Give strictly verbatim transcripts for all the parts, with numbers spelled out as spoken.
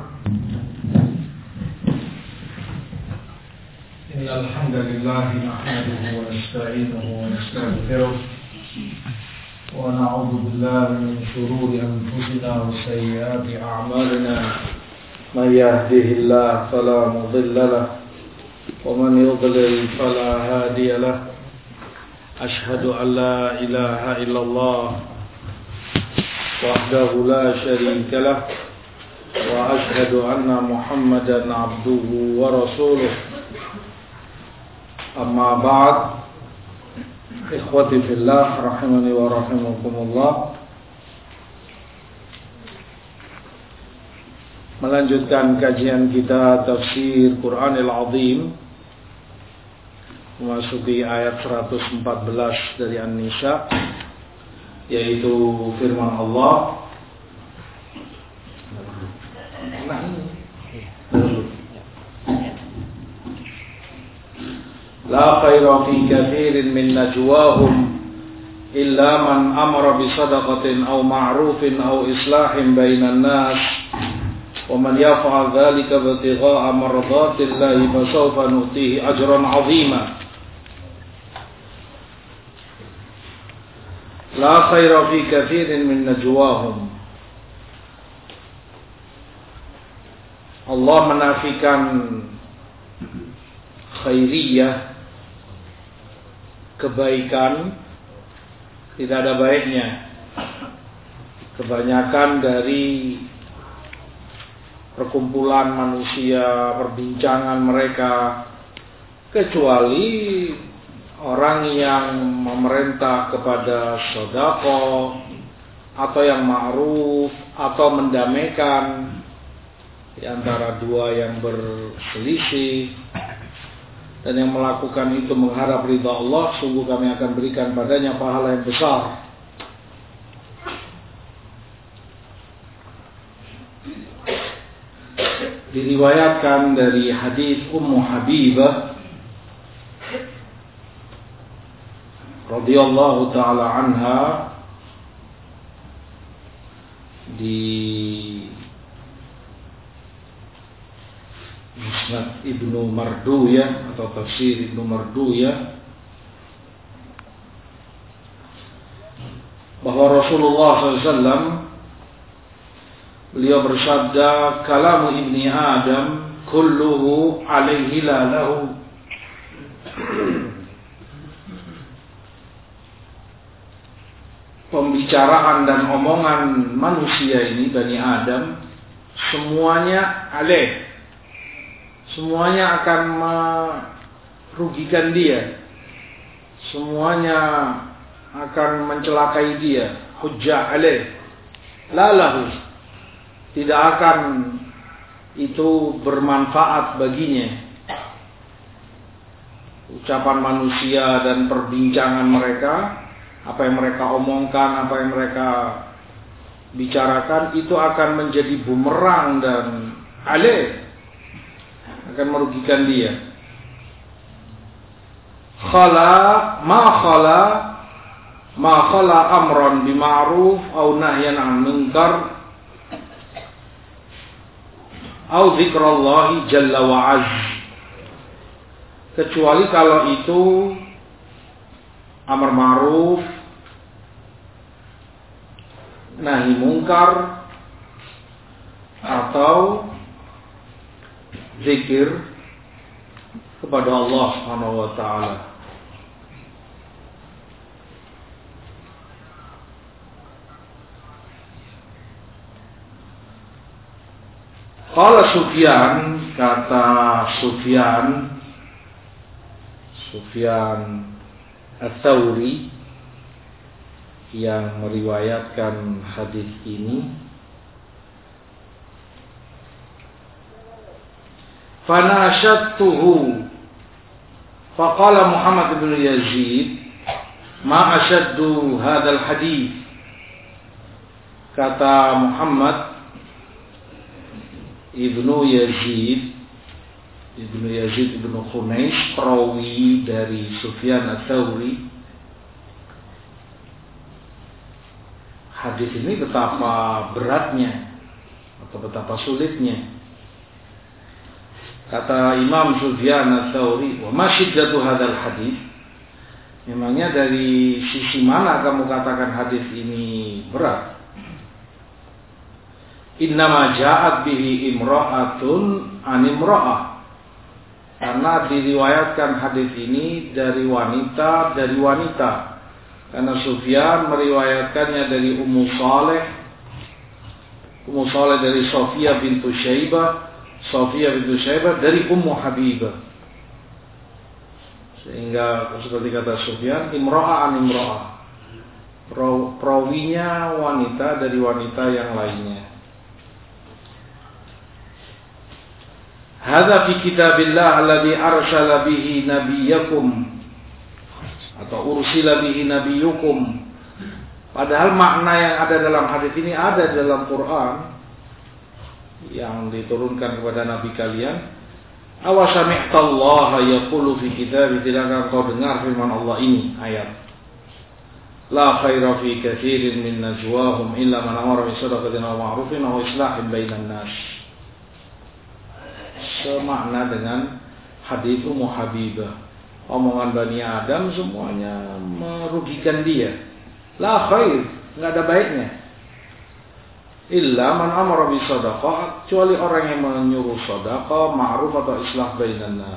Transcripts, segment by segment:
إن الحمد لله نحمده ونستعينه ونستغفره ونعوذ بالله من شرور أنفسنا وسيئات أعمالنا من يهده الله فلا مضل له ومن يضلل فلا هادي له أشهد أن لا إله إلا الله وحده لا شريك له وأشهد أن محمدا عبده ورسوله أما بعد إخوتي في الله رحمني ورحمكم الله. Melanjutkan kajian kita tafsir Quranil Azim, memasuki ayat seratus empat belas dari An-Nisa, yaitu firman Allah. La khaira fi kathirin min najwahum illa man amara bi sadaqatin aw ma'rufin aw islahin bainan nas wa man yaf'al dhalika ibtigha'a mardatillahi fasawfa nu'tihi ajran 'azima. La khaira fi kathirin min najwahum. Allah menafikan khairiyah, kebaikan, tidak ada baiknya. Kebanyakan dari perkumpulan manusia, perbincangan mereka, kecuali orang yang memerintah kepada sedekah atau yang ma'ruf atau mendamaikan di antara dua yang berselisih, dan yang melakukan itu mengharap ridha Allah, sungguh kami akan berikan padanya pahala yang besar. Diriwayatkan dari hadis Ummu Habibah radhiyallahu taala anha di Musnad Ibnu Marduyah atau Tafsir Ibnu Marduyah, bahwa Rasulullah shallallahu alaihi wasallam beliau bersabda, kalamu ibni Adam kulluhu alaihi la lahu. Pembicaraan dan omongan manusia ini, Bani Adam, semuanya alaih, semuanya akan merugikan dia, semuanya akan mencelakai dia. Hujjah alaih la lahu, tidak akan itu bermanfaat baginya. Ucapan manusia dan perbincangan mereka, apa yang mereka omongkan, apa yang mereka bicarakan, itu akan menjadi bumerang dan alaih, akan merugikan dia. Khala ma khala ma khala amran bima'ruf aw nahyan 'anil munkar aw dzikrallahi jalla wa azza, kecuali kalau itu amar ma'ruf, nahi mungkar, atau zikir kepada Allah Subhanahu wa taala. Qala Sufyan, kata Sufyan Sufyan Ats-Tsauri yang meriwayatkan hadis ini, fanashadtuhu faqala Muhammad bin Yazid ma ashaddu hadzal hadis. Kata Muhammad Ibnu Yazid Ibnu Yazid Ibnu Khunais, perawi dari Sufyan Ats-Tsauri, hadis ini betapa beratnya, atau betapa sulitnya. Kata Imam Sufyan Ats-Tsauri, "Wa ma syiddatu hadzal hadits?" Memangnya dari sisi mana kamu katakan hadis ini berat? Innama ja'at bihi imra'atun an imra'ah. Karena diriwayatkan hadis ini dari wanita dari wanita. Karena Sufyan meriwayatkannya dari Ummu Saleh, Ummu Saleh dari Sofia bintu Syaibah, Sofia bintu Syaibah dari Ummu Habibah. Sehingga seperti kata Sufyan, imro'ah an imro'ah, perawinya wanita dari wanita yang lainnya. Hadza fi kitabillah alladhi arsala bihi nabiyakum atau ursila bihi nabiyukum. Padahal makna yang ada dalam hadis ini ada dalam Quran yang diturunkan kepada nabi kalian. Awasami'tallaha yaqulu fi kitabih, tidakkah kau dengar firman Allah ini, ayat la khaira fi katsirin min najwahum illa man amara bi shadaqatin aw ma'rufin aw islahin bainan nas. Semakna dengan hadis Ummu Habibah, omongan Bani Adam semuanya merugikan dia. La khair, enggak ada baiknya. Illa man amara bi shadaqah, kecuali orang yang menyuruh sedekah, ma'ruf atau islah bainan nas.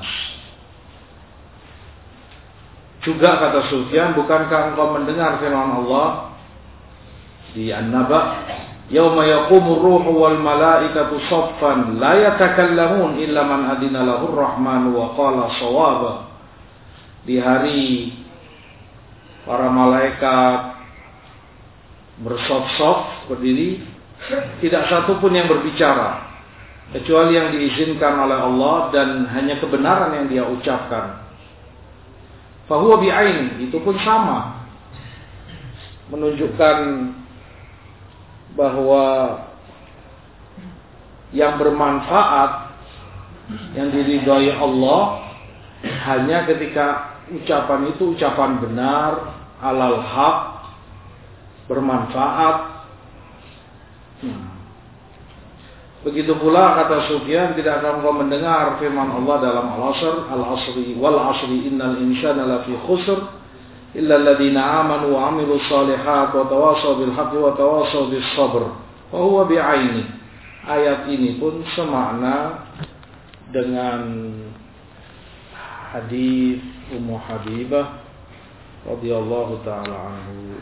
Juga kata Sufyan, bukankah engkau mendengar firman Allah di An-Naba, yauma yaqumur ruhu wal malaikatu saffan la yatakallamun illa man adina lahu ar-rahman wa qala shawaba. Di hari para malaikat bersaf-saf berdiri, tidak satu pun yang berbicara kecuali yang diizinkan oleh Allah dan hanya kebenaran yang dia ucapkan. Fahuwa bi'ain, itu pun sama, menunjukkan bahwa yang bermanfaat, yang diridhai Allah hanya ketika ucapan itu ucapan benar, alal haq, bermanfaat. Hmm. Begitu pula kata Sufyan, tidak akan kau mendengar firman Allah dalam Al-Asr, Al-Asri wal Asri innal insana lafi khusr illa alladziina aamanu wa 'amilus shalihaati wa tawashaw bil haqqi wa tawashaw bis sabr. Wa huwa bi'aini. Ayat ini pun semakna dengan hadis Ummu Habibah radhiyallahu taala anhu.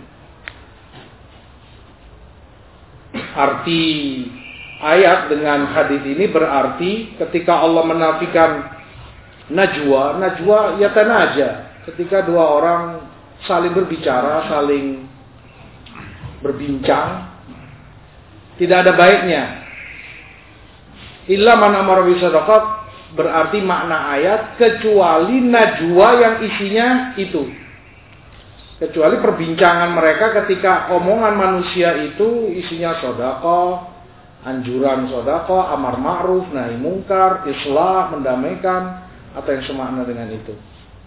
Arti ayat dengan hadis ini berarti ketika Allah menafikan najwa, najwa yatanaja, ketika dua orang saling berbicara, saling berbincang, tidak ada baiknya. Illa man amara bi shadaqah, berarti makna ayat kecuali najwa yang isinya itu. Kecuali perbincangan mereka ketika omongan manusia itu isinya sedekah, anjuran sedekah, amar ma'ruf, nahi mungkar, islah, mendamaikan, atau yang semakna dengan itu.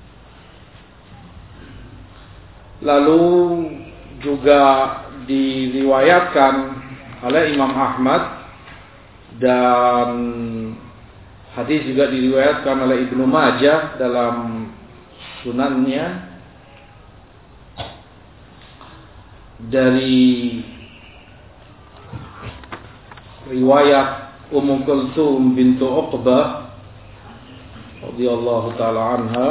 Lalu juga diriwayatkan oleh Imam Ahmad dan hadis juga diriwayatkan oleh Ibnu Majah dalam sunannya dari riwayat Ummu Kulthum bintu Uqbah radhiyallahu taala anha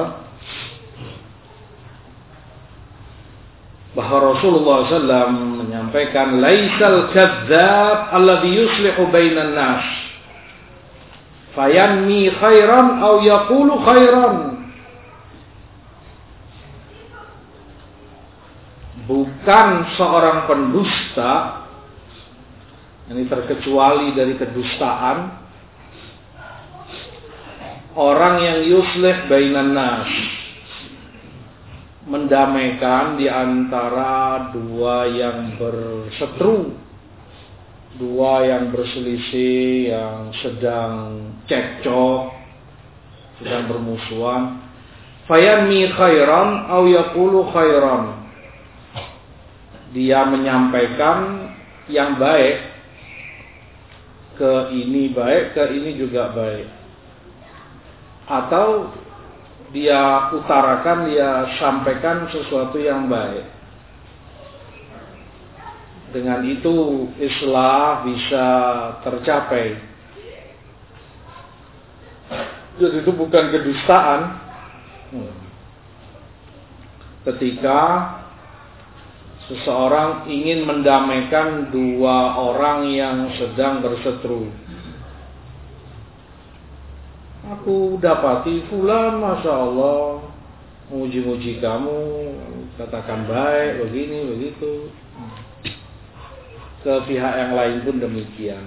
bahwa Rasulullah sallallahu alaihi wasallam menyampaikan, laisal kadzdzab alladhi yuslihu bainan nas fayanmi khairan aw yaqulu khairan. Bukan seorang pendusta, ini terkecuali dari kedustaan, orang yang yuslih bainan nas, mendamaikan di antara dua yang berseteru, dua yang berselisih, yang sedang cekcok, sedang bermusuhan. Fayanmi khairan aw yaqulu khairan. Dia menyampaikan yang baik ke ini baik, ke ini juga baik. Atau dia utarakan, dia sampaikan sesuatu yang baik. Dengan itu islah bisa tercapai. Jadi itu bukan kedustaan. Ketika seseorang ingin mendamaikan dua orang yang sedang berseteru. Aku dapati fulan, masya Allah, muji-muji kamu, katakan baik, begini, begitu. Ke pihak yang lain pun demikian.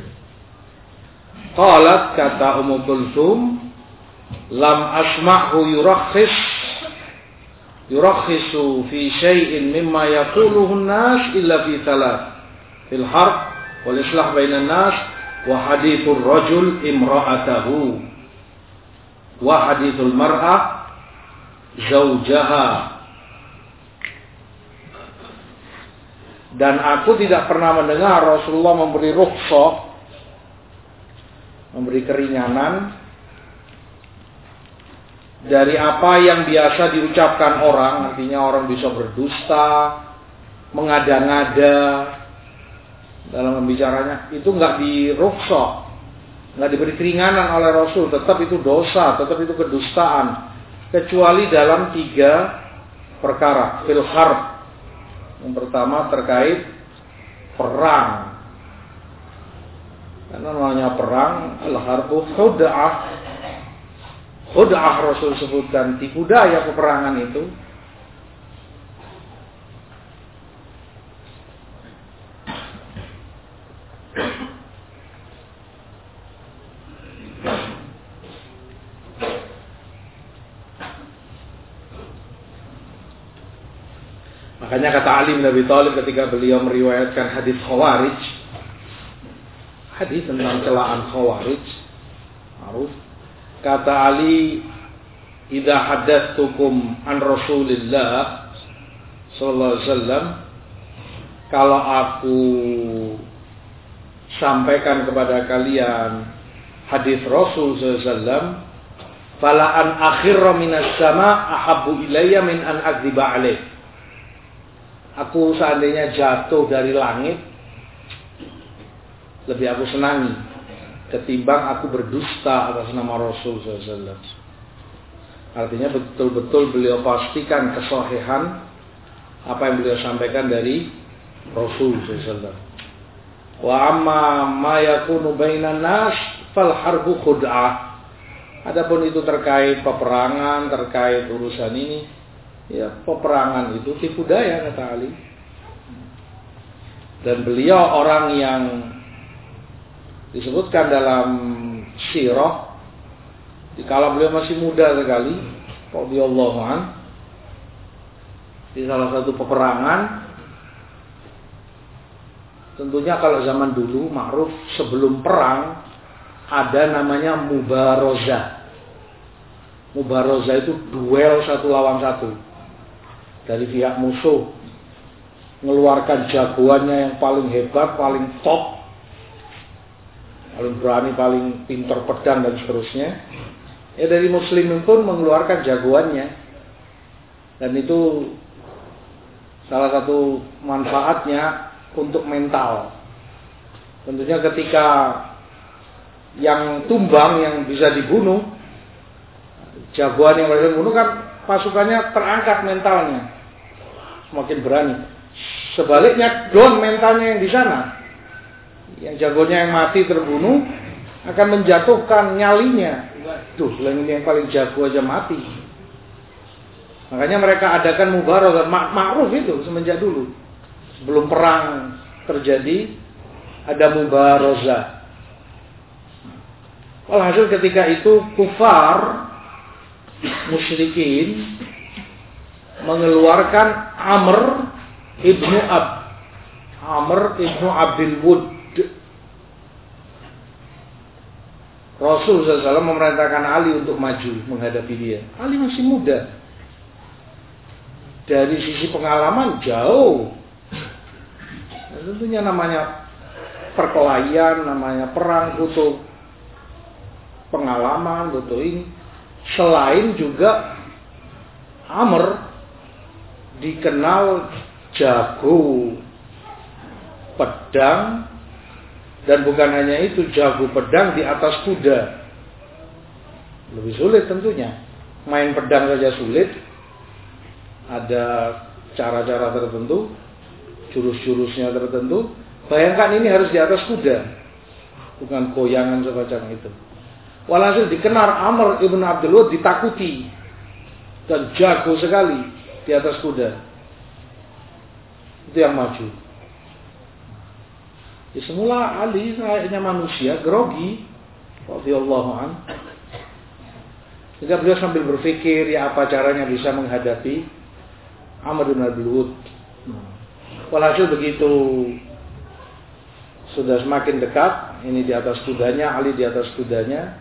Qalat, kata Ummu Kulthum, lam asma'hu yurakhis yurakhisu fi syai'in mimma yaquluhu an-nas illa fi thalath, fil harb wal islah bainan nas wa hadithur rajul imra'atahu wa hadithul mar'ah zaujaha. Dan aku tidak pernah mendengar Rasulullah memberi rukhsah, memberi keringanan dari apa yang biasa diucapkan orang. Artinya orang bisa berdusta, mengada-ngada dalam pembicaranya. Itu nggak di rukhsah, nggak diberi keringanan oleh Rasul. Tetap itu dosa, tetap itu kedustaan, kecuali dalam tiga perkara. Fil harb, yang pertama terkait perang. Karena namanya perang, al-harbu khud'ah. Khud'ah Rasul sebutkan, tipu daya peperangan itu. Makanya kata Ali bin Abi Thalib ketika beliau meriwayatkan hadis Khawarij, hadis tentang celaan Khawarij, ma'ruf, kata Ali, "Idza haddatsukum an Rasulillah sallallahu alaihi wasallam, kalau aku sampaikan kepada kalian hadis Rasul sallallahu alaihi wasallam, fala an akhirra minas sama ahabbu ilayya min an akdziba alaih." Aku seandainya jatuh dari langit, lebih aku senangi ketimbang aku berdusta atas nama Rasul sallallahu alaihi wasallam. Artinya betul-betul beliau pastikan kesahihan apa yang beliau sampaikan dari Rasul sallallahu alaihi wasallam. Wa amma ma yakunu bainan nas fal harbu khud'ah. Adapun itu terkait peperangan, terkait urusan ini, ya peperangan itu tipu daya, kata Ali. Dan beliau orang yang disebutkan dalam sirah, dikala beliau masih muda sekali, radhiyallahu an, di salah satu peperangan. Tentunya kalau zaman dulu ma'ruf, sebelum perang ada namanya mubarozah. Mubarozah itu duel satu lawan satu. Dari pihak musuh mengeluarkan jagoannya yang paling hebat, paling top, paling berani, paling pintar pedang dan seterusnya. Ya dari muslimin pun mengeluarkan jagoannya. Dan itu salah satu manfaatnya untuk mental. Tentunya ketika yang tumbang, yang bisa dibunuh, jagoan yang bisa dibunuh kan pasukannya terangkat mentalnya, semakin berani. Sebaliknya down mentalnya yang di sana, yang jagonya yang mati terbunuh akan menjatuhkan nyalinya. Duh, ini yang paling jago aja mati. Makanya mereka adakan mubarazah, ma'ruf itu semenjak dulu. Sebelum perang terjadi ada mubarazah. Walhasil ketika itu kufar musyrikin mengeluarkan Amr ibnu Ab Amr ibnu Abdul Wud. Rasul sallallahu alaihi wasallam memerintahkan Ali untuk maju menghadapi dia. Ali masih muda, dari sisi pengalaman jauh. Nah, tentunya namanya perkelahian, namanya perang, butuh pengalaman, butuh ini. Selain juga Amr dikenal jago pedang, dan bukan hanya itu, jago pedang di atas kuda. Lebih sulit tentunya. Main pedang saja sulit. Ada cara-cara tertentu, jurus-jurusnya tertentu. Bayangkan ini harus di atas kuda, bukan goyangan semacam itu. Walhasil dikenal Amr ibn Abdul Wud ditakuti dan jago sekali di atas kuda. Itu yang maju. Ya, semula Ali kayaknya manusia grogi, radhiyallahu an. Sehingga beliau sambil berpikir ya apa caranya bisa menghadapi Amr ibn Abdul Wud. Walhasil begitu sudah semakin dekat, ini di atas kudanya, Ali di atas kudanya,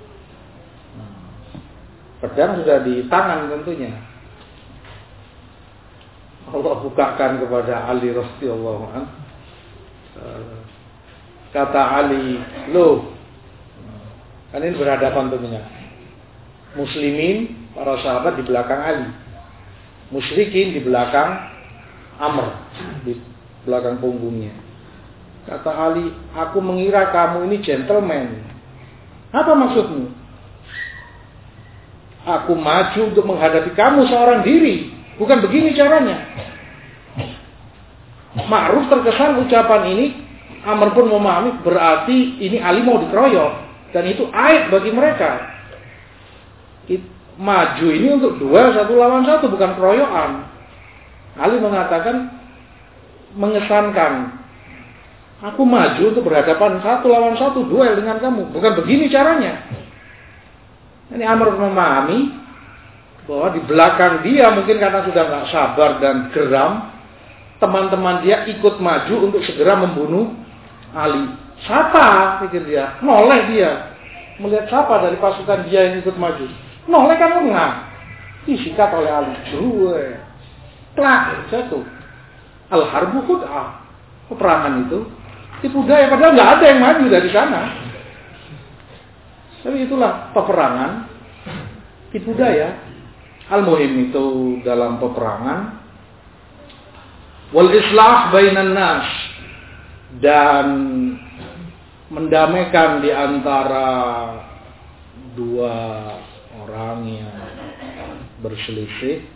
pedang sudah di tangan tentunya. Allah bukakan kepada Ali radhiyallahu anhu. Kata Ali, loh, kan ini berhadapan tentunya. Muslimin, para sahabat di belakang Ali, musyrikin di belakang Amr, di belakang punggungnya. Kata Ali, aku mengira kamu ini gentleman. Apa maksudmu? Aku maju untuk menghadapi kamu seorang diri. Bukan begini caranya. Ma'ruf terkesan ucapan ini, Amr pun memahami berarti ini Ali mau dikeroyok. Dan itu aib bagi mereka. Maju ini untuk dua, satu lawan satu, bukan keroyokan. Ali mengatakan, mengesankan, aku maju untuk berhadapan satu lawan satu, duel dengan kamu. Bukan begini caranya. Ini Amr memahami bahwa di belakang dia mungkin karena sudah nggak sabar dan geram, teman-teman dia ikut maju untuk segera membunuh Ali. Siapa? Pikir dia. Noleh dia. Melihat siapa dari pasukan dia yang ikut maju. Noleh kan lengah. Disikat oleh Ali. Duwe. Plak. Jatuh. Al-harbu khud'ah. Peperangan itu tipu daya, padahal nggak ada yang maju dari sana. Tapi itulah peperangan, tipu daya. Al-muhim itu dalam peperangan. Wal islah bainan nas, dan mendamaikan di antara dua orang yang berselisih.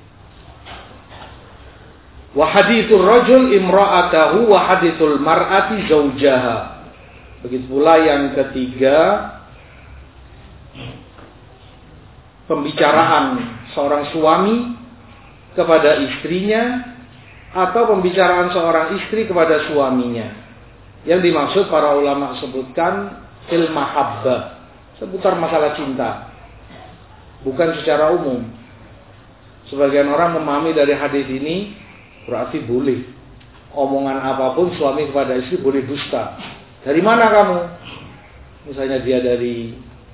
Wa hadithur rajul imra'atahu wa hadithul mar'ati zaujaha. Begitu pula yang ketiga, pembicaraan seorang suami kepada istrinya atau pembicaraan seorang istri kepada suaminya. Yang dimaksud para ulama sebutkan fil mahabbah, seputar masalah cinta, bukan secara umum. Sebagian orang memahami dari hadis ini berarti boleh omongan apapun suami kepada istri boleh dusta. Dari mana kamu? Misalnya dia dari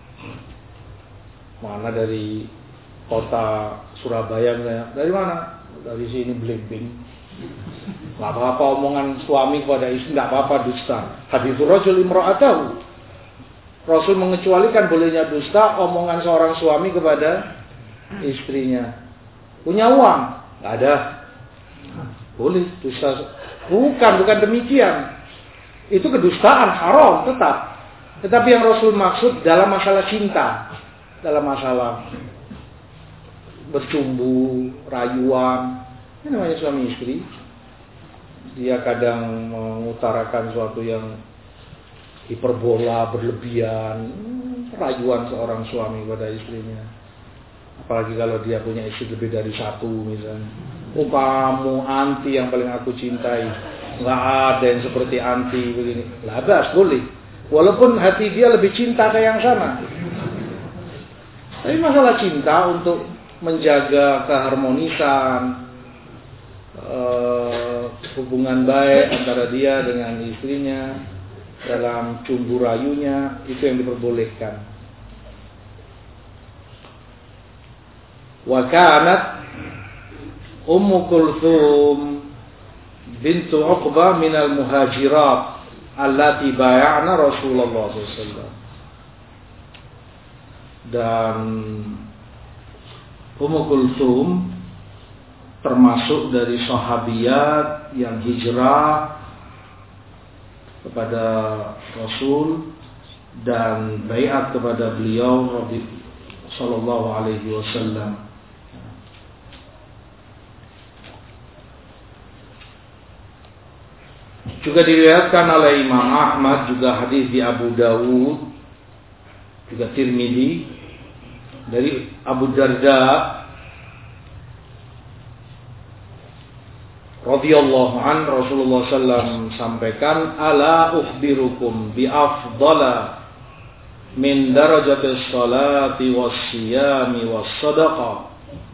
mana, dari kota Surabaya misalnya. Dari mana? Dari sini Blimbing. Gak apa-apa omongan suami kepada istri, gak apa-apa dusta. Hadithur rajul imra'atahu. Rasul mengecualikan bolehnya dusta omongan seorang suami kepada istrinya. Punya uang? Gak ada. Boleh dusta. Bukan, bukan demikian. Itu kedustaan, haram tetap. Tetapi yang Rasul maksud dalam masalah cinta, dalam masalah bercumbu, rayuan, ini namanya suami istri. Dia kadang mengutarakan sesuatu yang hiperbola, berlebihan, rayuan seorang suami pada istrinya. Apalagi kalau dia punya istri lebih dari satu misalnya. Oh kamu anti yang paling aku cintai. Nggak ada yang seperti anti begini. Labas boleh. Walaupun hati dia lebih cinta ke yang sana. Tapi masalah cinta untuk menjaga keharmonisan, eh, hubungan baik antara dia dengan istrinya dalam cumbu rayunya, itu yang diperbolehkan. Wa kanat Ummu Kulthum bintu Uqbah minal muhajirat allati bay'ana Rasulullah sallallahu alaihi wasallam. Dan Ummu Kulthum termasuk dari sahabiyat yang hijrah kepada Rasul dan baiat kepada beliau sallallahu alaihi wasallam. Juga diriwayatkan oleh Imam Ahmad, juga hadis di Abu Dawud, juga Tirmidzi dari Abu Darda radhiyallahu an, Rasulullah sallallahu alaihi wasallam sampaikan, ala ukhbirukum bi afdala min darajatis salati was siyami was sadaqah.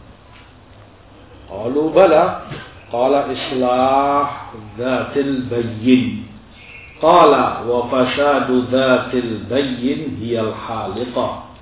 Qalu bala. Qala islah dzatil bayyin. Qala wa fasadu dzatil bayyin hiyal haliqah.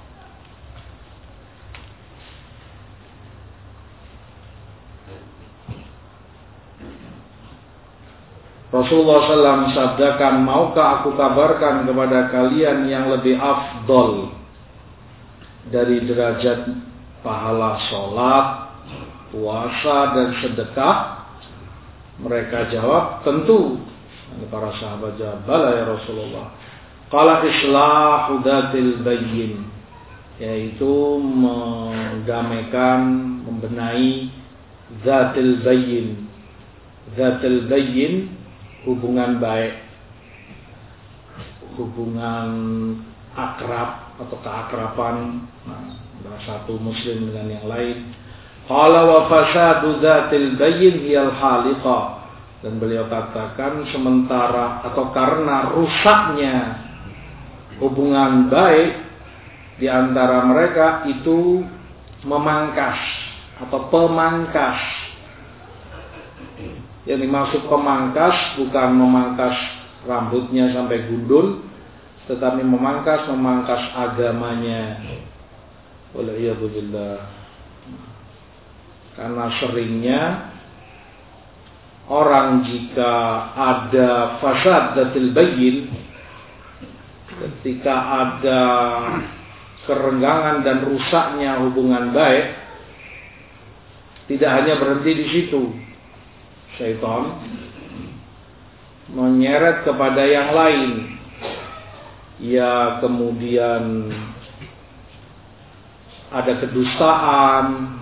Rasulullah sallallahu alaihi wasallam sabdakan, maukah aku kabarkan kepada kalian yang lebih afdol dari derajat pahala sholat, puasa dan sedekah? Mereka jawab, tentu. Para sahabat jawab, bala ya Rasulullah. Qala islahu dzatil bayyin, yaitu mendamaikan, membenahi dzatil bayyin. Dzatil bayyin, hubungan baik, hubungan akrab atau keakraban, nah, antara satu muslim dengan yang lain. Qala wa fasadu dzatil bayyin hiyal haliqah. Dan beliau katakan, sementara atau karena rusaknya hubungan baik di antara mereka itu memangkas atau pemangkas. Yang dimaksud pemangkas bukan memangkas rambutnya sampai gundul, tetapi memangkas memangkas agamanya. Waliyadzubillah. Karena seringnya orang jika ada fasad dzatil bayyin, ketika ada kerenggangan dan rusaknya hubungan baik, tidak hanya berhenti di situ. Syaitan menyeret kepada yang lain. Ya, kemudian ada kedustaan,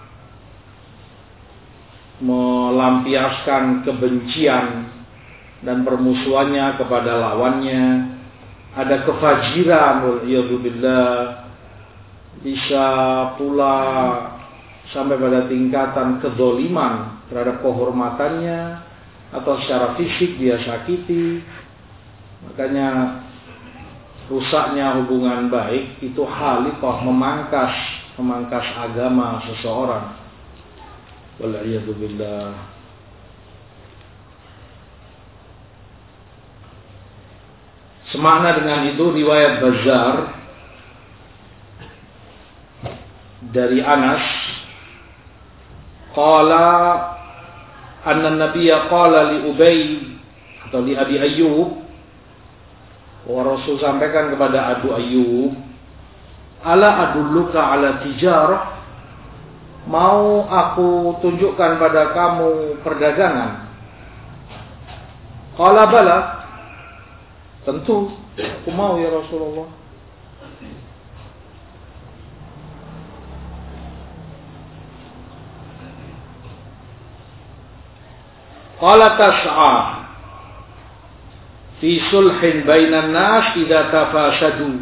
melampiaskan kebencian dan permusuhannya kepada lawannya. Ada kefajiran, waliyadzubillah, bisa pula sampai pada tingkatan kedzaliman terhadap kehormatannya, atau secara fisik dia sakiti. Makanya rusaknya hubungan baik itu haliqah, memangkas memangkas agama seseorang. Wal'iyadzubillah. Semakna dengan itu riwayat Bazzar dari Anas, qala anna nabiyya qala li Ubay atau li Abi Ayyub, wa Rasul sampaikan kepada Abu Ayyub, ala adulluka ala tijarah, mau aku tunjukkan pada kamu perdagangan? Qala bala, tentu aku mau ya Rasulullah. Qala tas'a fi sulhin bainan nas idza tafasadu.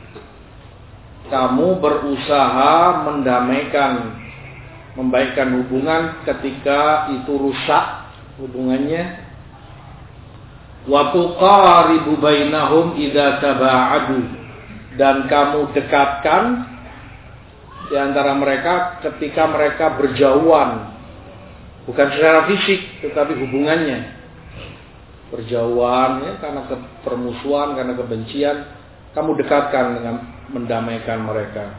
Kamu berusaha mendamaikan, membaikkan hubungan ketika itu rusak hubungannya. Wa tuqaribu bainahum idza taba'adu, dan kamu dekatkan di antara mereka ketika mereka berjauhan, bukan secara fisik tetapi hubungannya berjauhan ya, karena permusuhan, karena kebencian, kamu dekatkan dengan mendamaikan mereka.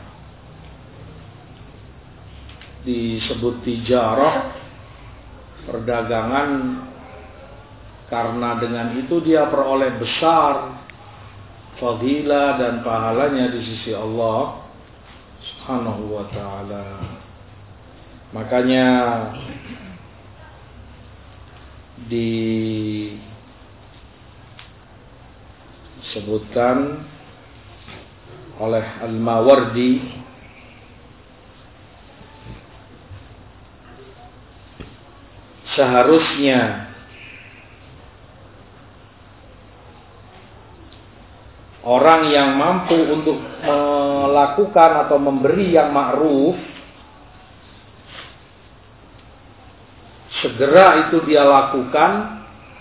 Disebut tijarah, perdagangan, karena dengan itu dia peroleh besar fadilah dan pahalanya di sisi Allah Subhanahu wa ta'ala. Makanya disebutkan oleh Al-Mawardi seharusnya orang yang mampu untuk melakukan atau memberi yang ma'ruf, segera itu dia lakukan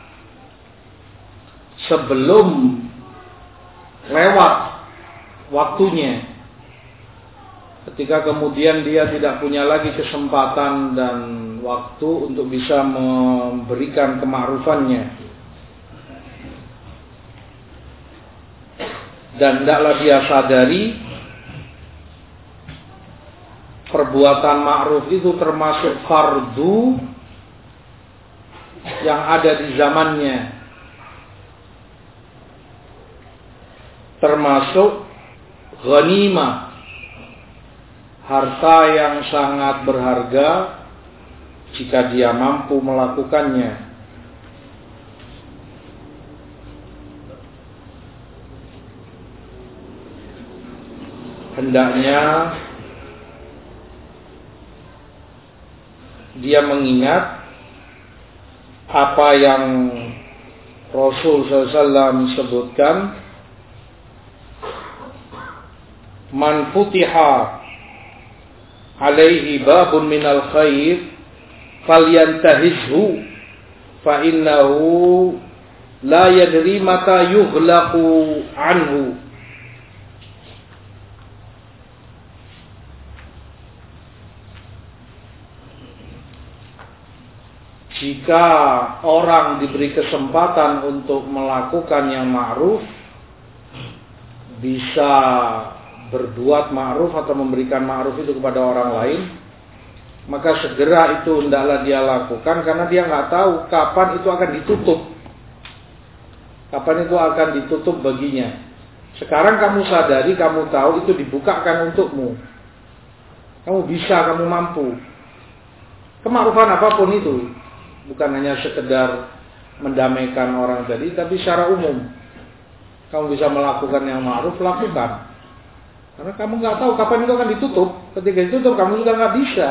sebelum lewat waktunya. Ketika kemudian dia tidak punya lagi kesempatan dan waktu untuk bisa memberikan kema'rufannya. Dan hendaklah dia sadari perbuatan ma'ruf itu termasuk fardu yang ada di zamannya, termasuk ghanimah, harta yang sangat berharga jika dia mampu melakukannya. Hendaknya dia mengingat apa yang Rasul sallallahu alaihi wasallam sebutkan, man futiha alaihi babun minal khair falyantahizhu fa innahu la yadri mata yughlaqu anhu. Jika orang diberi kesempatan untuk melakukan yang ma'ruf, bisa berbuat ma'ruf atau memberikan ma'ruf itu kepada orang lain, maka segera itu hendaklah dia lakukan, karena dia nggak tahu kapan itu akan ditutup. Kapan itu akan ditutup baginya. Sekarang kamu sadari, kamu tahu itu dibukakan untukmu. Kamu bisa, kamu mampu. Kema'rufan apapun itu. Bukan hanya sekedar mendamaikan orang tadi, tapi secara umum. Kamu bisa melakukan yang ma'ruf, lakukan. Karena kamu nggak tahu kapan itu akan ditutup. Ketika ditutup, kamu juga nggak bisa.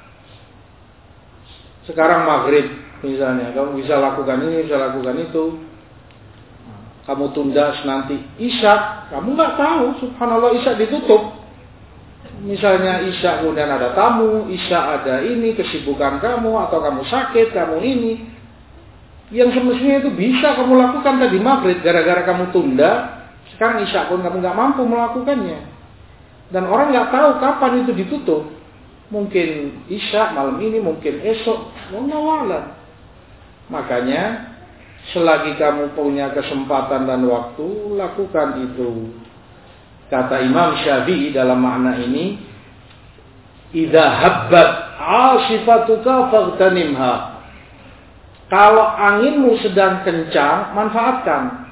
Sekarang maghrib misalnya, kamu bisa lakukan ini, bisa lakukan itu. Kamu tunda nanti isya, kamu nggak tahu. Subhanallah, isya ditutup. Misalnya isya kemudian ada tamu, isya ada ini, kesibukan kamu, atau kamu sakit, kamu ini. Yang semestinya itu bisa kamu lakukan tadi maghrib, gara-gara kamu tunda, sekarang isya pun kamu nggak mampu melakukannya. Dan orang nggak tahu kapan itu ditutup. Mungkin isya malam ini, mungkin esok, wallahu a'lam. Makanya selagi kamu punya kesempatan dan waktu, lakukan itu. Kata Imam Syafi'i dalam makna ini, idza habbat 'asifatuka faghtanimha. Kalau anginmu sedang kencang, manfaatkan.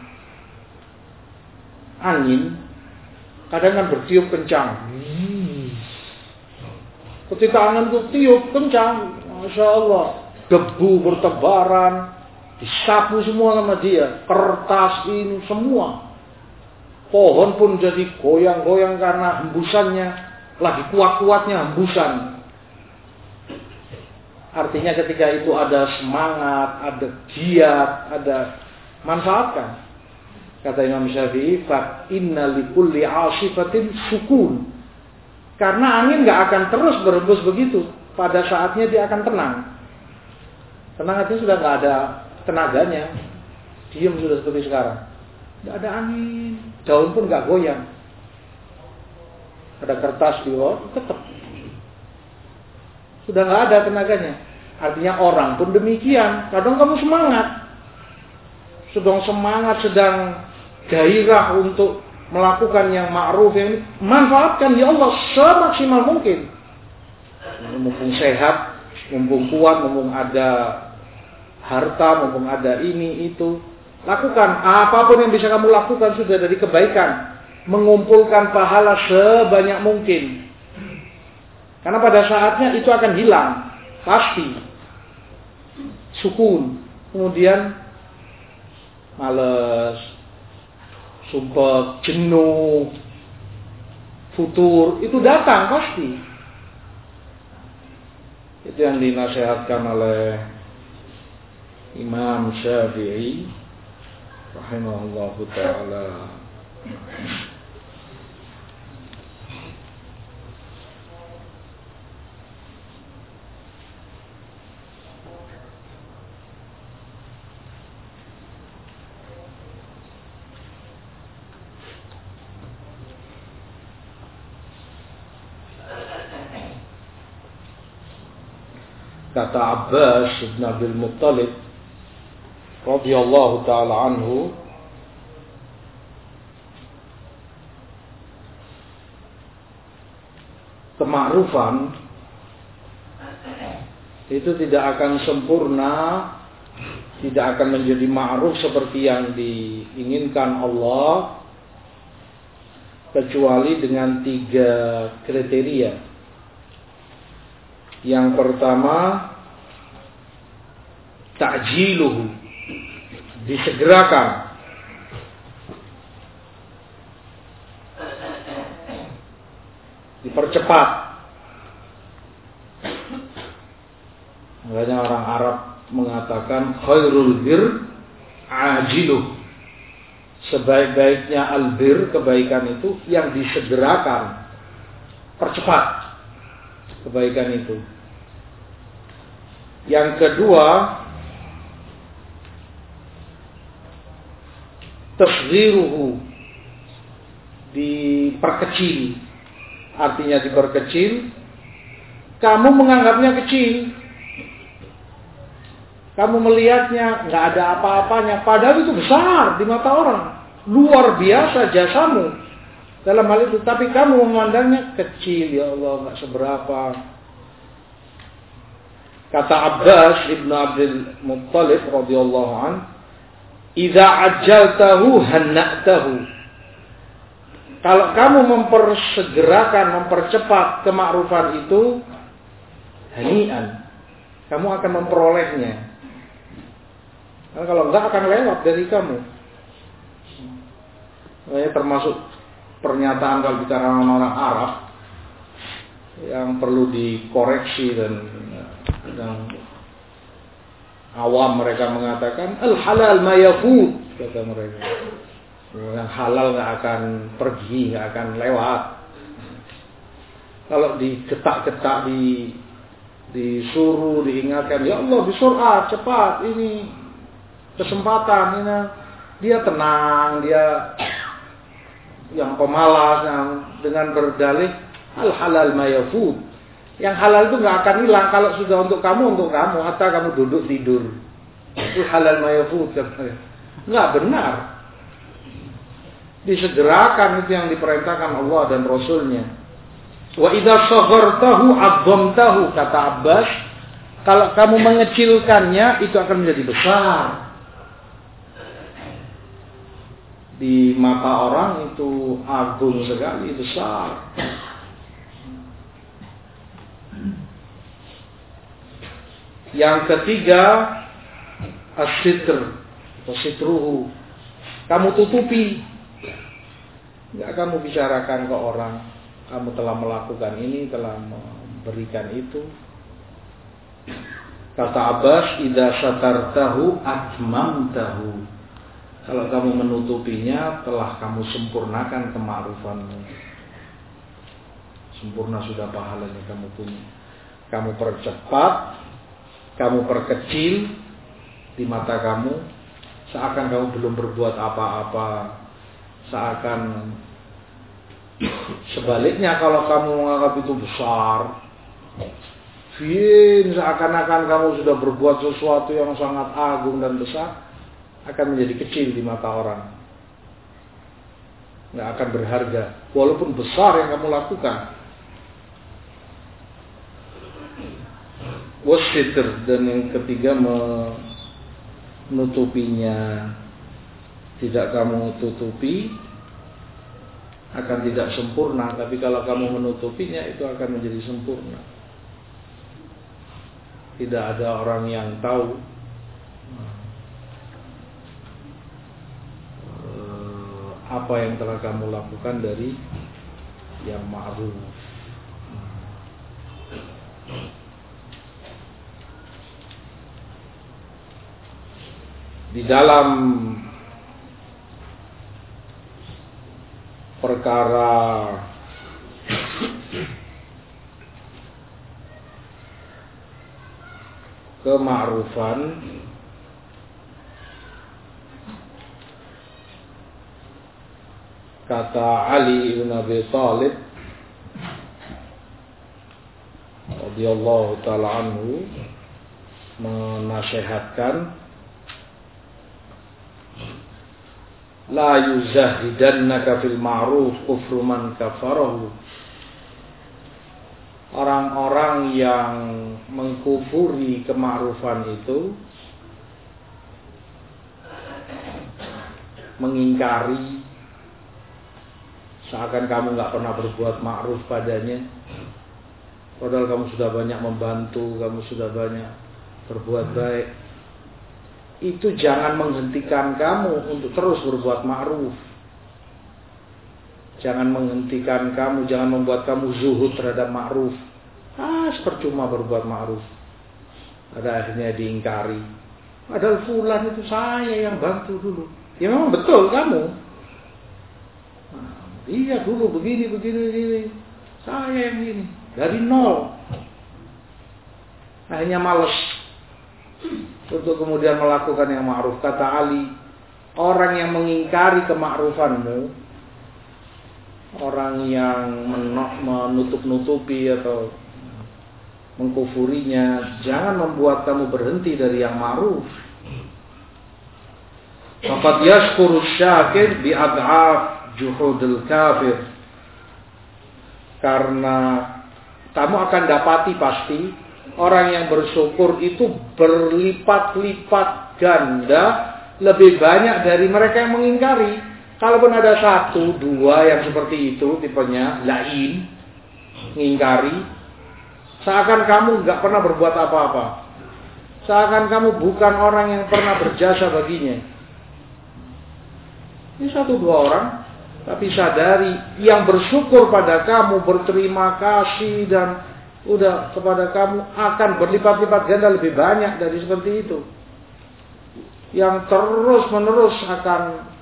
Angin kadang kan bertiup kencang. Ketika angin itu tiup kencang, Masya Allah, debu bertebaran, disapu semua sama dia, kertas ini semua. Pohon pun jadi goyang-goyang karena hembusannya, lagi kuat-kuatnya hembusan. Artinya ketika itu ada semangat, ada giat, ada manfaatkan. Kata Imam Syafi'i, fa inna likulli 'asifatin sukun. Karena angin nggak akan terus berembus begitu. Pada saatnya dia akan tenang. Tenang artinya sudah nggak ada tenaganya. Diam sudah seperti sekarang. Tidak ada angin, daun pun nggak goyang. Ada kertas di bawah, tetap. Sudah nggak ada tenaganya. Artinya orang pun demikian. Kadang kamu semangat, sedang semangat, sedang gairah untuk melakukan yang ma'ruf, yang manfaatkan ya Allah semaksimal mungkin. Mumpung sehat, mumpung kuat, mumpung ada harta, mumpung ada ini itu, lakukan apapun yang bisa kamu lakukan sudah dari kebaikan, mengumpulkan pahala sebanyak mungkin. Karena pada saatnya itu akan hilang, pasti. Sukun, kemudian males, sumpah, jenuh, futur, itu datang pasti. Itu yang dinasihatkan oleh Imam Syafi'i rahimahullahu ta'ala. Kata Abbas bin Abdul Muttalib radhiyallahu taala anhu, kemakrufan itu tidak akan sempurna, tidak akan menjadi ma'ruf seperti yang diinginkan Allah kecuali dengan tiga kriteria. Yang pertama, ta'jiluhu, disegerakan. Dipercepat. Makanya orang Arab mengatakan khairul bir ajiluh. Sebaik-baiknya albir, kebaikan itu yang disegerakan. Percepat kebaikan itu. Yang kedua, tasghiruhu, diperkecil. Artinya diperkecil, kamu menganggapnya kecil, kamu melihatnya nggak ada apa-apanya, padahal itu besar di mata orang, luar biasa jasamu dalam hal itu, tapi kamu memandangnya kecil, ya Allah, nggak seberapa. Kata Abbas ibn Abdul Muttalib radhiyallahu an, "Idza ajjaltahu hanna'tahu." Kalau kamu mempersegerakan, mempercepat kemakrufan itu, hani'an, kamu akan memperolehnya. Karena kalau enggak akan lewat dari kamu. Ini termasuk pernyataan kalau bicara orang Arab yang perlu dikoreksi dan dan awam mereka mengatakan al halal ma yafut, kata mereka. Yang halal nggak akan pergi, nggak akan lewat. Kalau digetak-getak, di disuruh, diingatkan, ya Allah bisur'ah, cepat, ini kesempatan, ini dia tenang, dia yang pemalas, yang dengan berdalih al halal ma yafut. Yang halal itu nggak akan hilang, kalau sudah untuk kamu, untuk kamu, atau kamu duduk tidur. Itu halal ma yafut, nggak benar. Disegerakan, itu yang diperintahkan Allah dan Rasulnya. Wa idza saghartahu 'azzamtahu, kata Abbas, kalau kamu mengecilkannya itu akan menjadi besar. Di mata orang itu agung sekali, besar. Yang ketiga, as-sitr, as-sitruhu, kamu tutupi. Enggak kamu bicarakan ke orang, kamu telah melakukan ini, telah memberikan itu. Kata Abbas, idza satartahu atmamtahu. Kalau kamu menutupinya, telah kamu sempurnakan kema'rufanmu. Sempurna sudah pahalanya kamu punya. Kamu percepat, kamu perkecil di mata kamu, seakan kamu belum berbuat apa-apa. Seakan sebaliknya, kalau kamu menganggap itu besar, fin, seakan-akan kamu sudah berbuat sesuatu yang sangat agung dan besar, akan menjadi kecil di mata orang. Nggak akan berharga, walaupun besar yang kamu lakukan. Wasitr, dan yang ketiga menutupinya tidak kamu tutupi, akan tidak sempurna. Tapi kalau kamu menutupinya, itu akan menjadi sempurna. Tidak ada orang yang tahu apa yang telah kamu lakukan dari yang ma'ruf. Di dalam perkara kema'rufan, kata Ali bin Abi Thalib radhiyallahu ta'ala anhu menasihatkan, la yuzahidannaka fil ma'ruf kufru man kafarahu. Orang-orang yang mengkufuri kema'rufan itu, mengingkari, seakan kamu nggak pernah berbuat ma'ruf padanya, padahal kamu sudah banyak membantu, kamu sudah banyak berbuat baik. Itu jangan menghentikan kamu untuk terus berbuat ma'ruf. Jangan menghentikan kamu, jangan membuat kamu zuhud terhadap ma'ruf. Ah, percuma berbuat ma'ruf. Pada akhirnya diingkari. Padahal fulan itu saya yang bantu dulu. Ya memang betul kamu. Nah, iya dulu begini, begini, begini. Saya yang ini. Dari nol. Akhirnya males untuk kemudian melakukan yang ma'ruf. Kata Ali, orang yang mengingkari kemakrufanmu, orang yang menutup-nutupi atau mengkufurinya, jangan membuat kamu berhenti dari yang ma'ruf. Faqad yashkuru syakir bi ad'af juhudil kafir. Karena kamu akan dapati pasti orang yang bersyukur itu berlipat-lipat ganda lebih banyak dari mereka yang mengingkari. Kalaupun ada satu, dua yang seperti itu tipenya, lain, mengingkari, seakan kamu nggak pernah berbuat apa-apa, seakan kamu bukan orang yang pernah berjasa baginya. Ini satu dua orang, tapi sadari yang bersyukur pada kamu, berterima kasih dan udah kepada kamu akan berlipat-lipat ganda lebih banyak dari seperti itu. Yang terus-menerus akan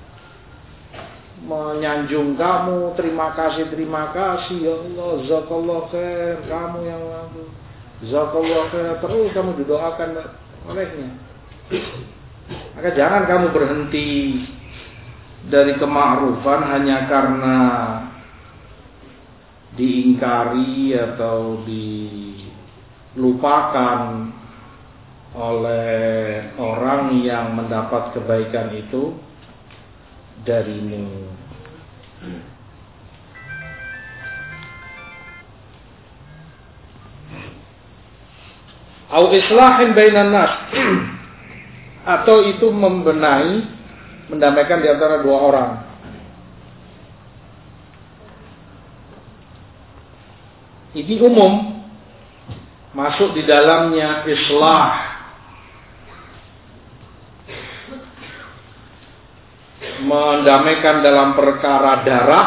menyanjung kamu, terima kasih, terima kasih, ya Allah, jazakallah khair, kamu yang aku, jazakallah khair, terus kamu didoakan olehnya. Maka jangan kamu berhenti dari kema'rufan hanya karena diingkari atau dilupakan oleh orang yang mendapat kebaikan itu darimu. Au islahin bainan nas, atau itu membenahi, mendamaikan di antara dua orang. Ini umum, masuk di dalamnya islah, mendamaikan dalam perkara darah,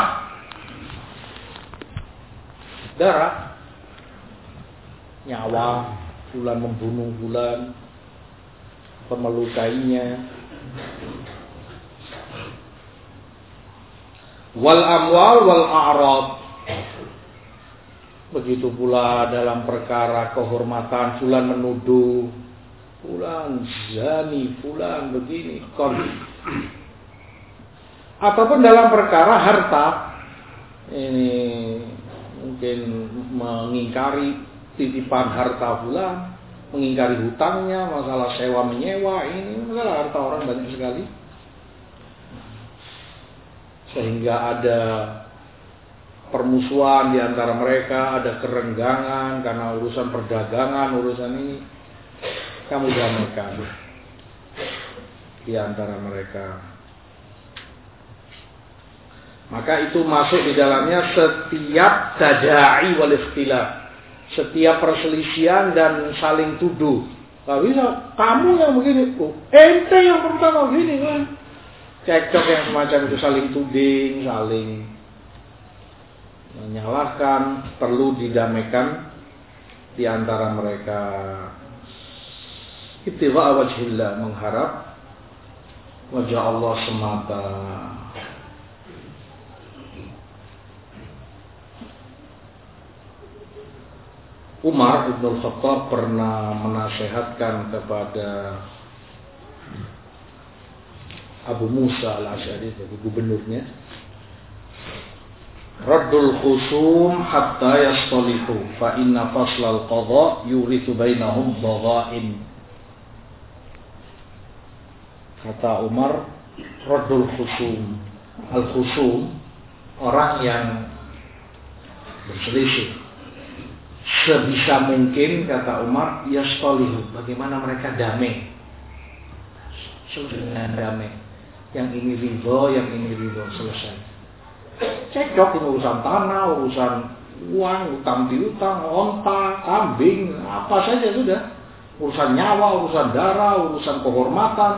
darah, nyawa, bulan membunuh bulan, memelukainya, wal amwal wal a'rad. Begitu pula dalam perkara kehormatan, fulan menuduh, fulan zani, fulan begini, kon. Ataupun dalam perkara harta, ini mungkin mengingkari titipan harta fulan, mengingkari hutangnya, masalah sewa menyewa, ini masalah harta orang banyak sekali. Sehingga ada permusuhan di antara mereka, ada kerenggangan karena urusan perdagangan, urusan ini, kamu damaikan. di antara mereka. Maka itu masuk di dalamnya setiap tada'i wal ikhtilaf, setiap perselisihan dan saling tuduh. Gak bisa, kamu yang begini, oh, ente yang pertama begini kan. Cekcok yang semacam itu, saling tuding, saling menyalahkan, perlu didamaikan di antara mereka. Ibtigha wajhillah, mengharap wajah Allah semata. Umar Ibn Khattab pernah menasehatkan kepada Abu Musa al-Asy'ari, sebagai gubernurnya, Raddul khusum hatta yastalihu fa inna faslal qadha yurithu bainahum dhagha'in. Kata Umar, Raddul khusum, al-khusum, orang yang berselisih, sebisa mungkin, kata Umar, yastalihu, bagaimana mereka damai, selesai damai, yang ini ridho, yang ini ridho, selesai. Cekcok ini urusan tanah, urusan uang, utang piutang, onta, kambing, apa saja sudah, urusan nyawa, urusan darah, urusan kehormatan.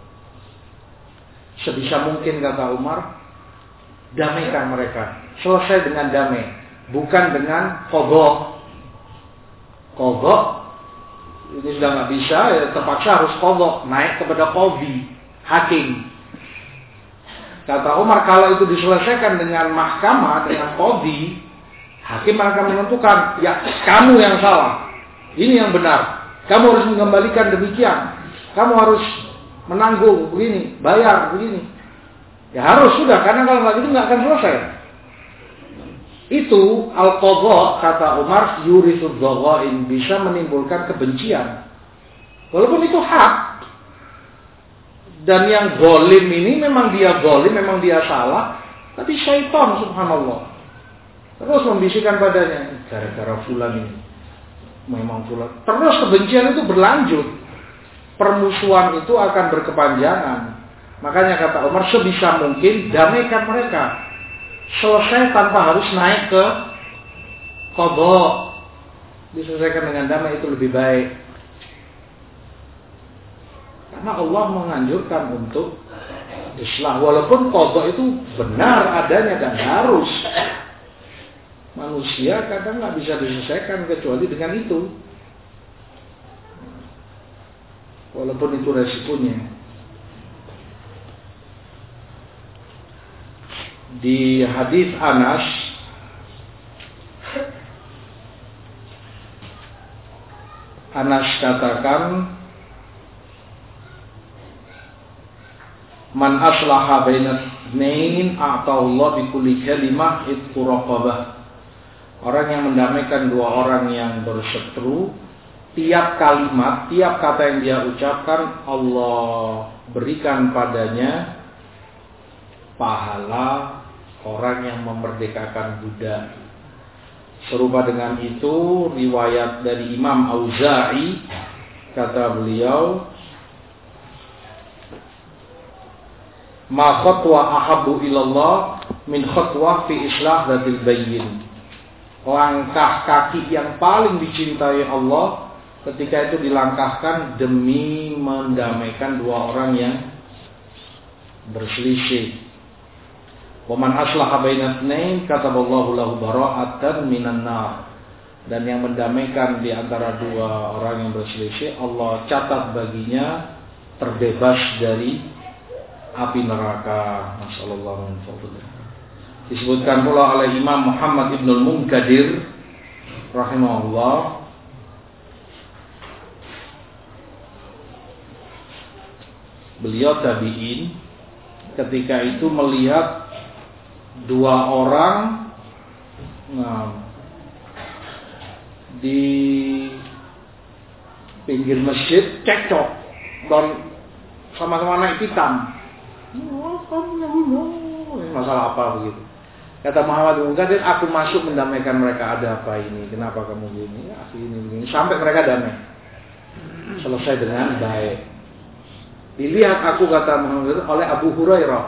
Sebisa mungkin, kata Umar, damaikan mereka, selesai dengan damai, bukan dengan qadha. Qadha ini sudah nggak bisa, ya terpaksa harus qadha, naik kepada qadhi, hakim. Kata Umar, kalau itu diselesaikan dengan mahkamah, dengan qadhi, hakim akan menentukan, ya kamu yang salah, ini yang benar, kamu harus mengembalikan demikian, kamu harus menanggung begini, bayar begini. Ya harus sudah, karena kalau nggak gitu nggak akan selesai. Itu al-qadha, kata Umar, yurithu dhagha'in, bisa menimbulkan kebencian. Walaupun itu hak. Dan yang zalim ini memang dia zalim, memang dia salah, tapi syaitan subhanallah terus membisikkan padanya, gara-gara fulan ini, memang fulan. Terus kebencian itu berlanjut. Permusuhan itu akan berkepanjangan. Makanya kata Umar, sebisa mungkin damaikan mereka, selesai tanpa harus naik ke qadha, diselesaikan dengan damai, itu lebih baik. Karena Allah menganjurkan untuk islah, walaupun qadha itu benar adanya dan harus. Manusia kadang nggak bisa diselesaikan kecuali dengan itu, walaupun itu resikonya. Di hadis Anas, Anas katakan, man aslaha baina itsnain a'tallahu bi kulli kalimah itqu raqabah. Orang yang mendamaikan dua orang yang berseteru, tiap kalimat, tiap kata yang dia ucapkan, Allah berikan padanya pahala orang yang memerdekakan budak. Serupa dengan itu riwayat dari Imam Auza'i, kata beliau, ma khatwa ahabbu ilallah min khatwa fi islah dzatil bayyin. Langkah kaki yang paling dicintai Allah ketika itu dilangkahkan demi mendamaikan dua orang yang berselisih. Wa man aslaha baina itsnain kataballahu lahu bara'atan minan nar. Dan yang mendamaikan di antara dua orang yang berselisih, Allah catat baginya terbebas dari api neraka. Masyaallah. Disebutkan pula oleh Imam Muhammad Ibnul Munkadir rahimahullah, beliau tabi'in, ketika itu melihat dua orang nah, di pinggir masjid cekcok dan sama-sama naik hitam. Masalah apa begitu? Kata Muhammad bin Munkadir, aku masuk mendamaikan mereka. Ada apa ini? Kenapa kamu gini? Ya, ini, ini. Sampai mereka damai, selesai dengan baik. Dilihat aku, kata Muhammad, oleh Abu Hurairah.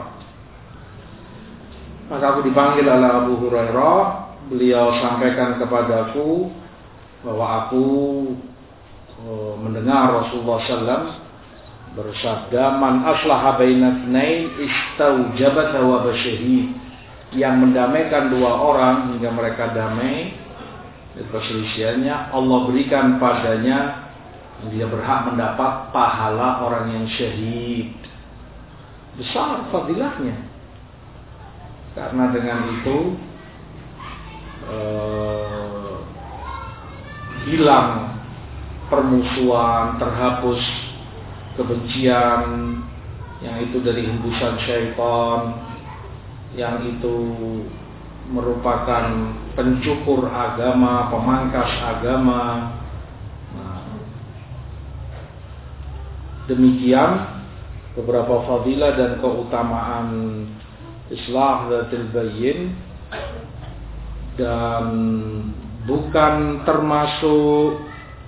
Maka aku dipanggil oleh Abu Hurairah. Beliau sampaikan kepadaku bahwa aku oh, mendengar Rasulullah sallallahu alaihi wasallam bersabda, "Man aslaha baina itsnain istaujabat thawab syahid." Yang mendamaikan dua orang hingga mereka damai dari perselisihannya, Allah berikan padanya, dia berhak mendapat pahala orang yang syahid. Besar fadilahnya. Karena dengan itu eh, hilang permusuhan, terhapus kebencian yang itu dari hembusan syaitan, yang itu merupakan pencukur agama, pemangkas agama. Nah, demikian beberapa fadilah dan keutamaan islah dzatil bayyin, dan bukan termasuk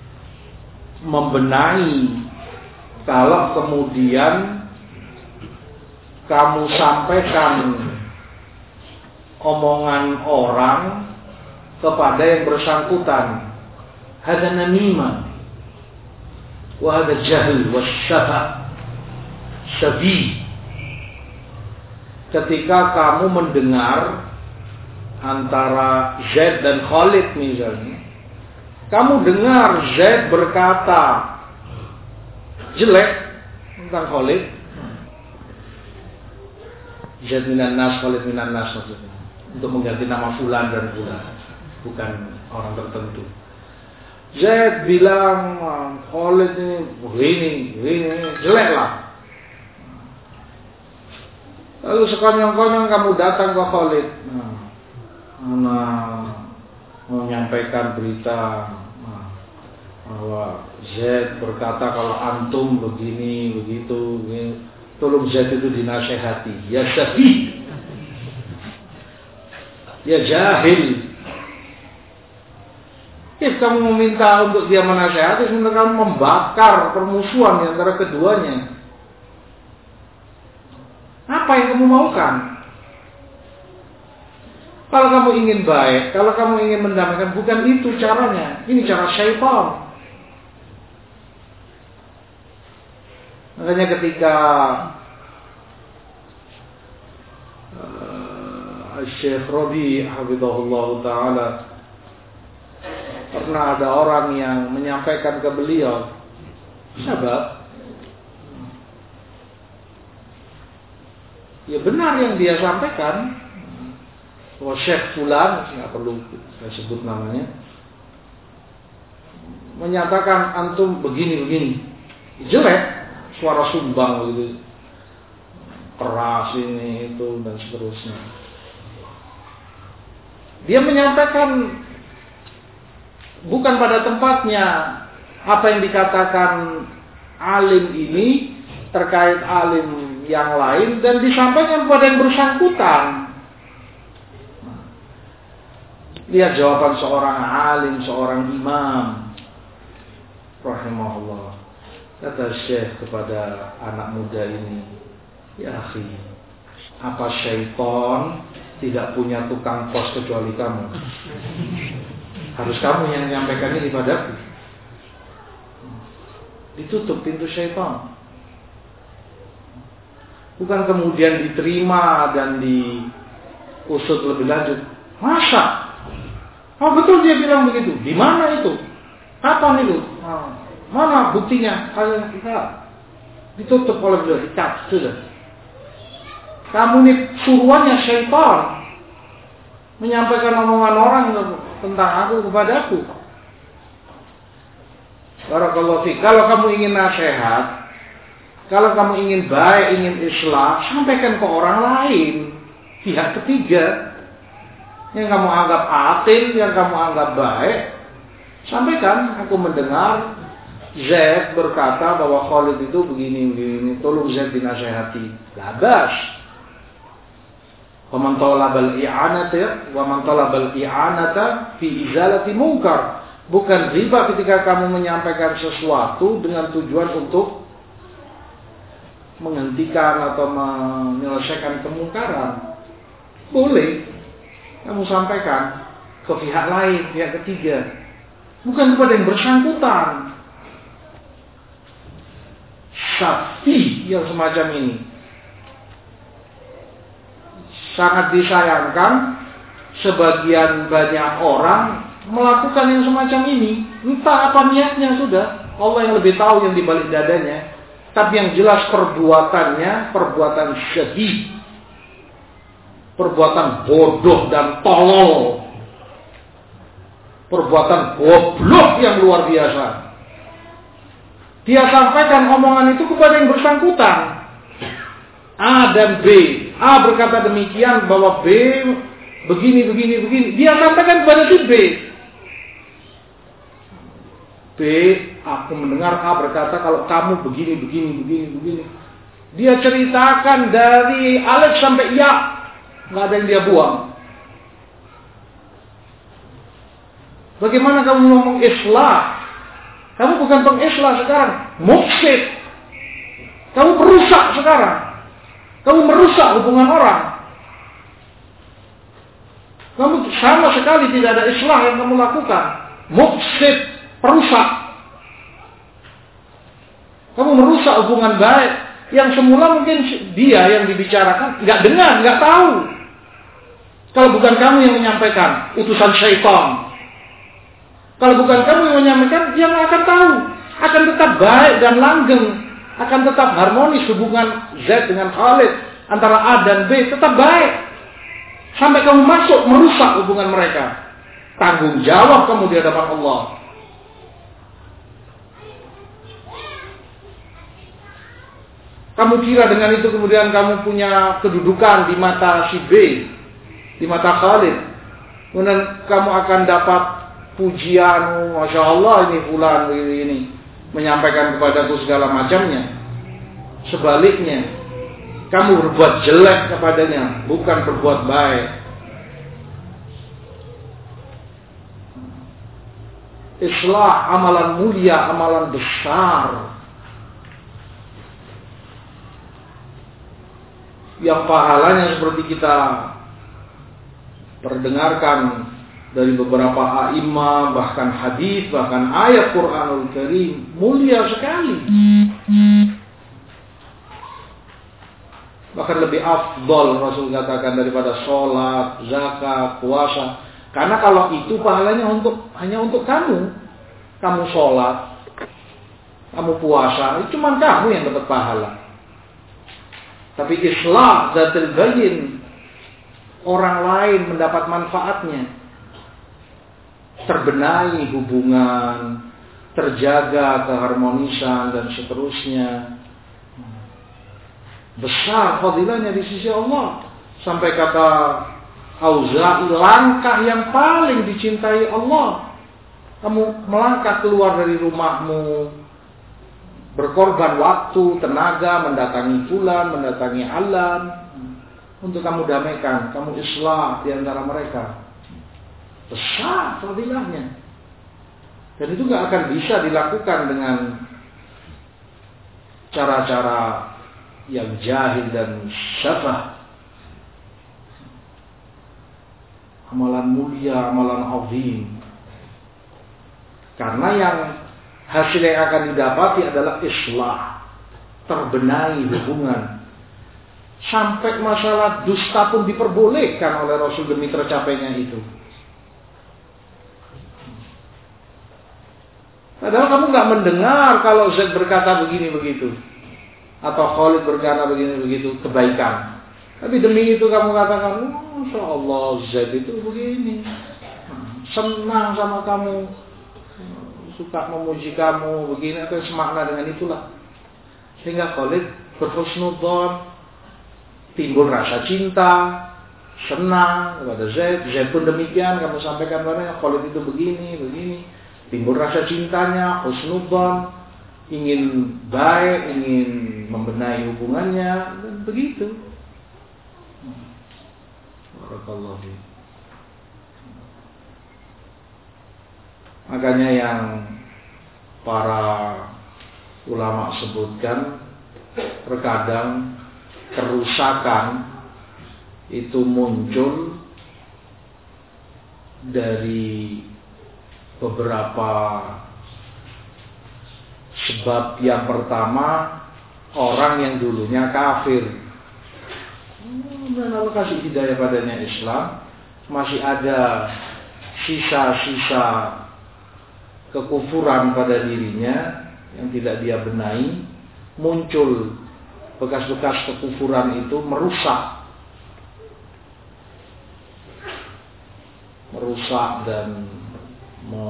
membenahi kalau kemudian kamu sampaikan omongan orang kepada yang bersangkutan. Hada namimah wa hada jahl wa syabah syabi. Ketika kamu mendengar antara Zaid dan Khalid misalnya, kamu dengar Zaid berkata jelek tentang Khalid, Zaid minan nas, Khalid minan nas maksudnya, untuk mengganti nama fulan dan fulan, bukan orang tertentu. Zaid bilang Khalid ini begini, begini, jelek lah. Lalu sekonyong-konyong kamu datang ke Khalid, nah, menyampaikan berita nah, bahwa Zaid berkata kalau antum begini, begitu, begini. Tolong Zaid itu dinasehati. Ya syafi, ya jahil. If kamu meminta untuk dia menasehati, sebenarnya kamu membakar permusuhan di antara keduanya. Apa yang kamu maukan? Kalau kamu ingin baik, kalau kamu ingin mendamaikan, bukan itu caranya. Ini cara syaitan. Makanya ketika uh, Syekh Rabi hafizahullah ta'ala, pernah ada orang yang menyampaikan ke beliau, sahabat, ya benar yang dia sampaikan, bahwa Syekh Fulan, nggak perlu saya sebut namanya, menyatakan antum begini-begini, jelek, suara sumbang gitu, keras ini itu dan seterusnya. Dia menyampaikan bukan pada tempatnya. Apa yang dikatakan alim ini terkait alim yang lain dan disampaikan kepada yang bersangkutan. Lihat jawaban seorang alim, seorang imam rahimahullah. Kata Syekh kepada anak muda ini, ya akhi, apa syaitan tidak punya tukang pos kecuali kamu? Harus kamu yang menyampaikan ini padaku. Ditutup pintu syaitan. Bukan kemudian diterima dan diusut lebih lanjut. Masa? Oh betul dia bilang begitu. Di mana itu? Kapan itu? Oh, mana buktinya? Kalian kita ditutup oleh beliau, dicat sudah. Kamu ini suruhannya syaitan menyampaikan omongan orang tentang aku kepada aku. Barakallahu fiik. Kalau kamu ingin nasihat, kalau kamu ingin baik, ingin islah, sampaikan ke orang lain, pihak ketiga yang kamu anggap atil, yang kamu anggap baik. Sampaikan, aku mendengar Zaid berkata bahwa Khalid itu begini begini, tolong Zaid dinasehati. Labas. Wa man talabal i'anata wa man talabal i'anata fi izalati munkar. Bukan riba ketika kamu menyampaikan sesuatu dengan tujuan untuk menghentikan atau menyelesaikan kemungkaran, boleh kamu sampaikan ke pihak lain, pihak ketiga, bukan kepada yang bersangkutan. Tapi yang semacam ini sangat disayangkan, sebagian banyak orang melakukan yang semacam ini. Entah apa niatnya, sudah Allah yang lebih tahu yang dibalik dadanya. Tapi yang jelas perbuatannya perbuatan sedih, perbuatan bodoh dan tolol, perbuatan goblok yang luar biasa. Dia sampaikan omongan itu kepada yang bersangkutan, A dan B. A berkata demikian bahwa B begini, begini, begini. Dia sampaikan kepada si B. B, aku mendengar A berkata kalau kamu begini, begini, begini, begini. Dia ceritakan dari alif sampai ya, nggak ada yang dia buang. Bagaimana kamu ngomong islah? Kamu bukan pengislah sekarang, mufsid. Kamu perusak sekarang. Kamu merusak hubungan orang. Kamu sama sekali tidak ada islah yang kamu lakukan. Mufsid, perusak. Kamu merusak hubungan baik yang semula mungkin dia yang dibicarakan nggak dengar, nggak tahu. Kalau bukan kamu yang menyampaikan, utusan syaitan. Kalau bukan kamu yang menyampaikan, dia nggak akan tahu. Akan tetap baik dan langgeng, akan tetap harmonis hubungan Z dengan Khalid, antara A dan B tetap baik. Sampai kamu masuk merusak hubungan mereka. Tanggung jawab kamu di hadapan Allah. Kamu kira dengan itu kemudian kamu punya kedudukan di mata si B, di mata Khalid. Kemudian kamu akan dapat pujian, Masya Allah ini fulan begini ini, menyampaikan kepadaku segala macamnya. Sebaliknya, kamu berbuat jelek kepadanya, bukan berbuat baik. Islah amalan mulia, amalan besar, yang pahalanya seperti kita perdengarkan dari beberapa a'imah, bahkan hadis, bahkan ayat Quranul Karim, mulia sekali. Bahkan lebih afdol Rasul katakan daripada sholat, zakat, puasa. Karena kalau itu pahalanya untuk hanya untuk kamu. Kamu sholat, kamu puasa, itu cuma kamu yang dapat pahala. Tapi islah zatul bayin, orang lain mendapat manfaatnya. Terbenahi hubungan, terjaga keharmonisan dan seterusnya. Besar fadilahnya di sisi Allah. Sampai kata Auza'i, langkah yang paling dicintai Allah. Kamu melangkah keluar dari rumahmu, berkorban waktu, tenaga, mendatangi fulan, mendatangi alan, untuk kamu damaikan, kamu islah di antara mereka. Besar fadilahnya. Dan itu gak akan bisa dilakukan dengan cara-cara yang jahil dan syafah. Amalan mulia, amalan azim. Karena yang hasil yang akan didapati adalah islah, terbenahi hubungan. Sampai masalah dusta pun diperbolehkan oleh Rasul demi tercapainya itu. Padahal kamu gak mendengar kalau Zaid berkata begini begitu, atau Khalid berkata begini begitu, kebaikan. Tapi demi itu kamu katakan, oh, Masya Allah Zaid itu begini, senang sama kamu, suka memuji kamu begini, atau semakna dengan itulah. Sehingga Khalid berhusnudzon, timbul rasa cinta, senang kepada Zaid. Zaid pun demikian, kamu sampaikan padanya Khalid itu begini, begini. Timbul rasa cintanya, husnudzon, ingin baik, ingin membenahi hubungannya, dan begitu. Barakallahu fiik. Makanya yang para ulama sebutkan, terkadang kerusakan itu muncul dari beberapa sebab. Yang pertama, orang yang dulunya kafir, dan Allah kasih hidayah padanya Islam, masih ada sisa-sisa kekufuran pada dirinya yang tidak dia benahi, muncul bekas-bekas kekufuran itu merusak merusak dan me,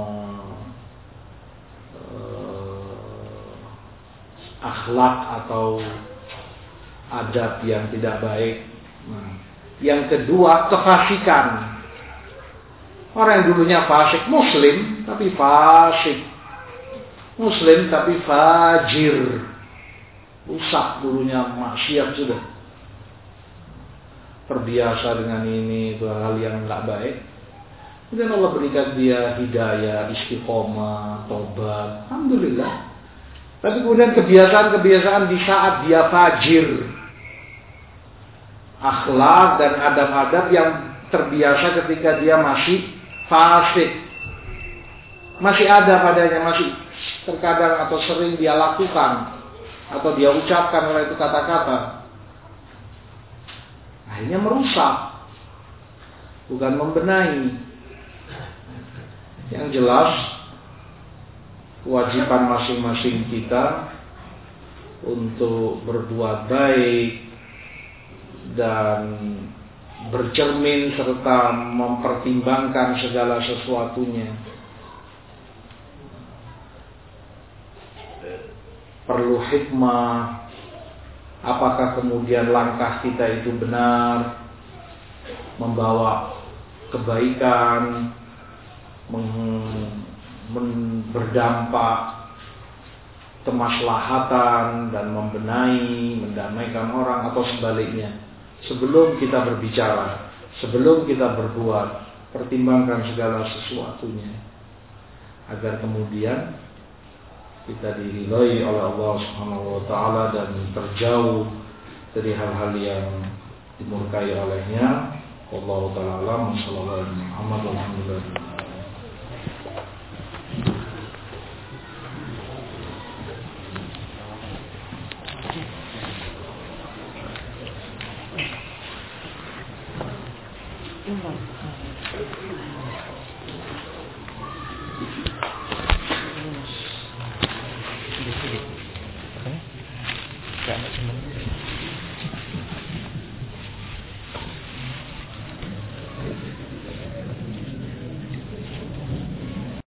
eh, akhlak atau adab yang tidak baik. Nah, yang kedua, kefasikan. Orang yang dulunya fasik, muslim tapi fasik, muslim tapi fajir, rusak dulunya, maksiat sudah, terbiasa dengan ini, itu hal yang nggak baik. Kemudian Allah berikan dia hidayah, istiqomah, tobat, alhamdulillah. Tapi kemudian kebiasaan-kebiasaan di saat dia fajir, akhlak dan adab-adab yang terbiasa ketika dia masih fasik, masih ada padanya, masih terkadang atau sering dia lakukan atau dia ucapkan oleh itu kata-kata, akhirnya merusak, bukan membenahi. Yang jelas, kewajiban masing-masing kita untuk berbuat baik dan bercermin serta mempertimbangkan segala sesuatunya. Perlu hikmah, apakah kemudian langkah kita itu benar, membawa kebaikan, men- men- berdampak kemaslahatan dan membenahi, mendamaikan orang, atau sebaliknya. Sebelum kita berbicara, sebelum kita berbuat, pertimbangkan segala sesuatunya agar kemudian kita diridhai oleh Allah Subhanahu wa taala dan terjauh dari hal-hal yang dimurkai olehnya. Wallahu taala alam. Sallallahu alaihi wa sallam.